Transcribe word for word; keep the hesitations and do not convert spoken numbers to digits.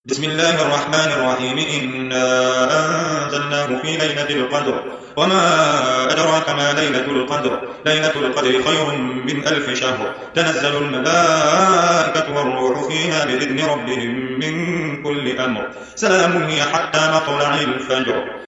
بسم الله الرحمن الرحيم إنا أنزلناه في ليلة القدر وما أدراك ما ليلة القدر ليلة القدر خير من ألف شهر تنزل الملائكة والروح فيها بإذن ربهم من كل أمر سلام هي حتى مطلع الفجر